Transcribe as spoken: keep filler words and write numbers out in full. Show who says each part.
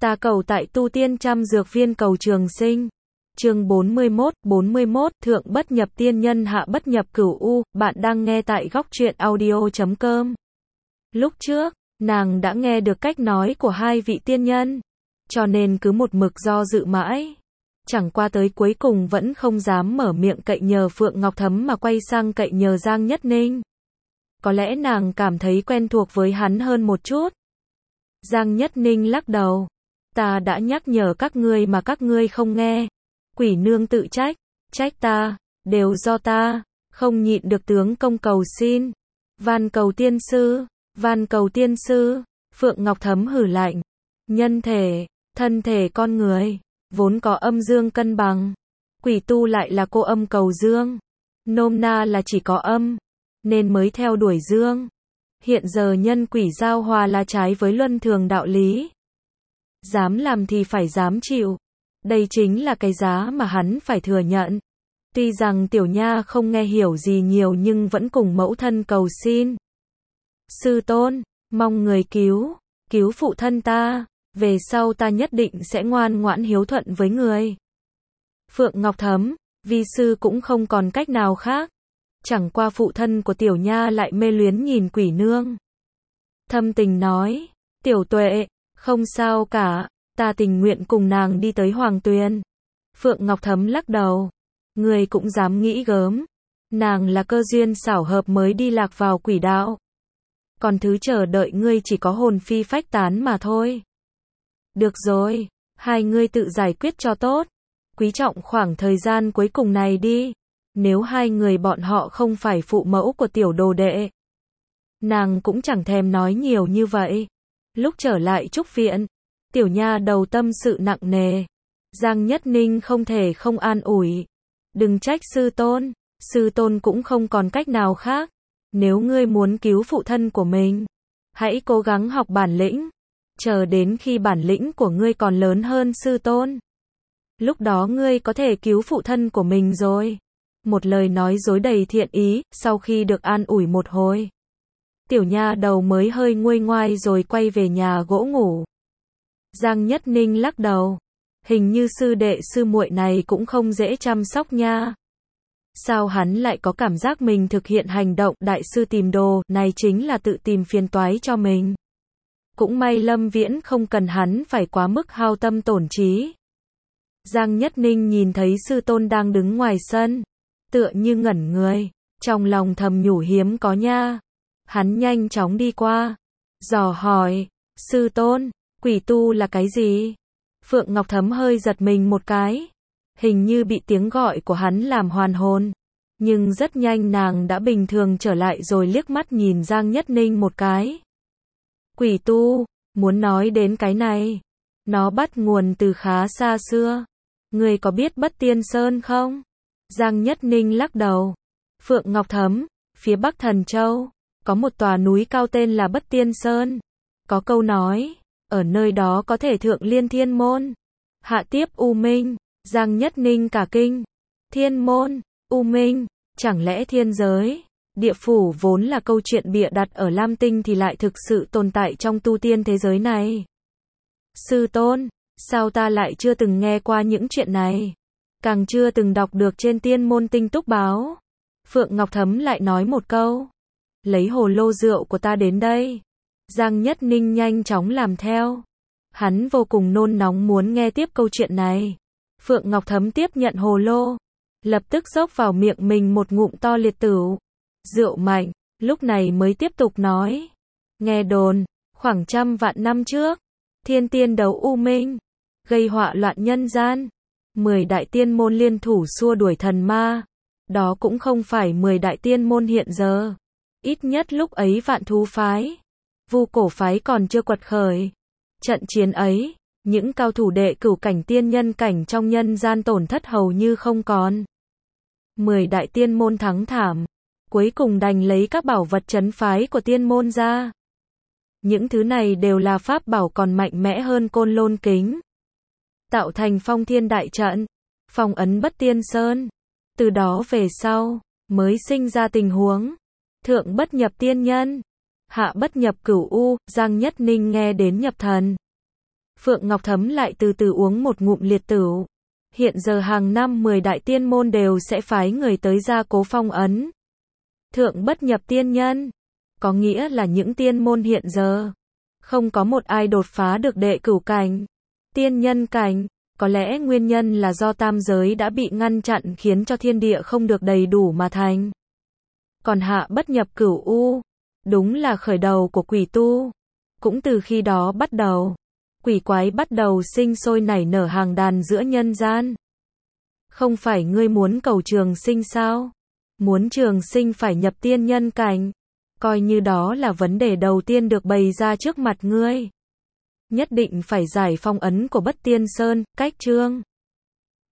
Speaker 1: Ta cầu tại tu tiên trăm dược viên cầu trường sinh. Chương bốn mươi mốt, bốn mươi mốt, thượng bất nhập tiên nhân hạ bất nhập cửu u, bạn đang nghe tại góc truyện audio chấm com. Lúc trước, nàng đã nghe được cách nói của hai vị tiên nhân, cho nên cứ một mực do dự mãi. Chẳng qua tới cuối cùng vẫn không dám mở miệng cậy nhờ Phượng Ngọc Thấm mà quay sang cậy nhờ Giang Nhất Ninh. Có lẽ nàng cảm thấy quen thuộc với hắn hơn một chút. Giang Nhất Ninh lắc đầu. Ta đã nhắc nhở các ngươi mà các ngươi không nghe. Quỷ nương tự trách, trách ta, đều do ta, không nhịn được tướng công cầu xin. Van cầu tiên sư, van cầu tiên sư, Phượng Ngọc Thấm hử lạnh. Nhân thể, thân thể con người, vốn có âm dương cân bằng. Quỷ tu lại là cô âm cầu dương. Nôm na là chỉ có âm, nên mới theo đuổi dương. Hiện giờ nhân quỷ giao hòa là trái với luân thường đạo lý. Dám làm thì phải dám chịu. Đây chính là cái giá mà hắn phải thừa nhận. Tuy rằng tiểu nha không nghe hiểu gì nhiều nhưng vẫn cùng mẫu thân cầu xin. Sư tôn, mong người cứu, cứu phụ thân ta, về sau ta nhất định sẽ ngoan ngoãn hiếu thuận với người. Phượng Ngọc Thấm, vi sư cũng không còn cách nào khác. Chẳng qua phụ thân của tiểu nha lại mê luyến nhìn quỷ nương. Thâm tình nói, tiểu tuệ, không sao cả, ta tình nguyện cùng nàng đi tới Hoàng Tuyền. Phượng Ngọc Thấm lắc đầu, người cũng dám nghĩ gớm, nàng là cơ duyên xảo hợp mới đi lạc vào quỷ đạo. Còn thứ chờ đợi ngươi chỉ có hồn phi phách tán mà thôi. Được rồi, hai ngươi tự giải quyết cho tốt, quý trọng khoảng thời gian cuối cùng này đi. Nếu hai người bọn họ không phải phụ mẫu của tiểu đồ đệ, nàng cũng chẳng thèm nói nhiều như vậy. Lúc trở lại trúc viện, tiểu nha đầu tâm sự nặng nề. Giang Nhất Ninh không thể không an ủi. Đừng trách sư tôn, sư tôn cũng không còn cách nào khác. Nếu ngươi muốn cứu phụ thân của mình, hãy cố gắng học bản lĩnh. Chờ đến khi bản lĩnh của ngươi còn lớn hơn sư tôn, lúc đó ngươi có thể cứu phụ thân của mình rồi. Một lời nói dối đầy thiện ý, sau khi được an ủi một hồi, tiểu nha đầu mới hơi nguôi ngoai rồi quay về nhà gỗ ngủ. Giang Nhất Ninh lắc đầu, hình như sư đệ sư muội này cũng không dễ chăm sóc nha. Sao hắn lại có cảm giác mình thực hiện hành động đại sư tìm đồ này chính là tự tìm phiền toái cho mình. Cũng may Lâm Viễn không cần hắn phải quá mức hao tâm tổn trí. Giang Nhất Ninh nhìn thấy sư tôn đang đứng ngoài sân, tựa như ngẩn người, trong lòng thầm nhủ hiếm có nha. Hắn nhanh chóng đi qua, dò hỏi, sư tôn, quỷ tu là cái gì? Phượng Ngọc Thấm hơi giật mình một cái, hình như bị tiếng gọi của hắn làm hoàn hồn. Nhưng rất nhanh nàng đã bình thường trở lại rồi liếc mắt nhìn Giang Nhất Ninh một cái. Quỷ tu, muốn nói đến cái này, nó bắt nguồn từ khá xa xưa. Người có biết Bất Tiên Sơn không? Giang Nhất Ninh lắc đầu. Phượng Ngọc Thấm, phía Bắc Thần Châu, có một tòa núi cao tên là Bất Tiên Sơn. Có câu nói, ở nơi đó có thể thượng liên thiên môn, hạ tiếp u minh. Giang Nhất Ninh cả kinh. Thiên môn, u minh, chẳng lẽ thiên giới, địa phủ vốn là câu chuyện bịa đặt ở Lam Tinh thì lại thực sự tồn tại trong tu tiên thế giới này? Sư tôn, sao ta lại chưa từng nghe qua những chuyện này? Càng chưa từng đọc được trên tiên môn tinh túc báo. Phượng Ngọc Thấm lại nói một câu. Lấy hồ lô rượu của ta đến đây. Giang Nhất Ninh nhanh chóng làm theo. Hắn vô cùng nôn nóng muốn nghe tiếp câu chuyện này. Phượng Ngọc Thấm tiếp nhận hồ lô, lập tức dốc vào miệng mình một ngụm to liệt tửu. Rượu mạnh, lúc này mới tiếp tục nói. Nghe đồn, khoảng trăm vạn năm trước, thiên tiên đấu u minh, gây họa loạn nhân gian. Mười đại tiên môn liên thủ xua đuổi thần ma. Đó cũng không phải mười đại tiên môn hiện giờ. Ít nhất lúc ấy Vạn Thú phái, Vu Cổ phái còn chưa quật khởi. Trận chiến ấy, những cao thủ đệ cửu cảnh tiên nhân cảnh trong nhân gian tổn thất hầu như không còn. Mười đại tiên môn thắng thảm, cuối cùng đành lấy các bảo vật trấn phái của tiên môn ra. Những thứ này đều là pháp bảo còn mạnh mẽ hơn Côn Lôn Kính, tạo thành phong thiên đại trận, phong ấn Bất Tiên Sơn. Từ đó về sau, mới sinh ra tình huống thượng bất nhập tiên nhân, hạ bất nhập cửu u. Giang Nhất Ninh nghe đến nhập thần. Phượng Ngọc Thấm lại từ từ uống một ngụm liệt tửu. Hiện giờ hàng năm mười đại tiên môn đều sẽ phái người tới gia cố phong ấn. Thượng bất nhập tiên nhân, có nghĩa là những tiên môn hiện giờ, không có một ai đột phá được đệ cửu cảnh, tiên nhân cảnh. Có lẽ nguyên nhân là do tam giới đã bị ngăn chặn khiến cho thiên địa không được đầy đủ mà thành. Còn hạ bất nhập cửu u, đúng là khởi đầu của quỷ tu. Cũng từ khi đó bắt đầu, quỷ quái bắt đầu sinh sôi nảy nở hàng đàn giữa nhân gian. Không phải ngươi muốn cầu trường sinh sao? Muốn trường sinh phải nhập tiên nhân cảnh. Coi như đó là vấn đề đầu tiên được bày ra trước mặt ngươi. Nhất định phải giải phong ấn của Bất Tiên Sơn, cách chương.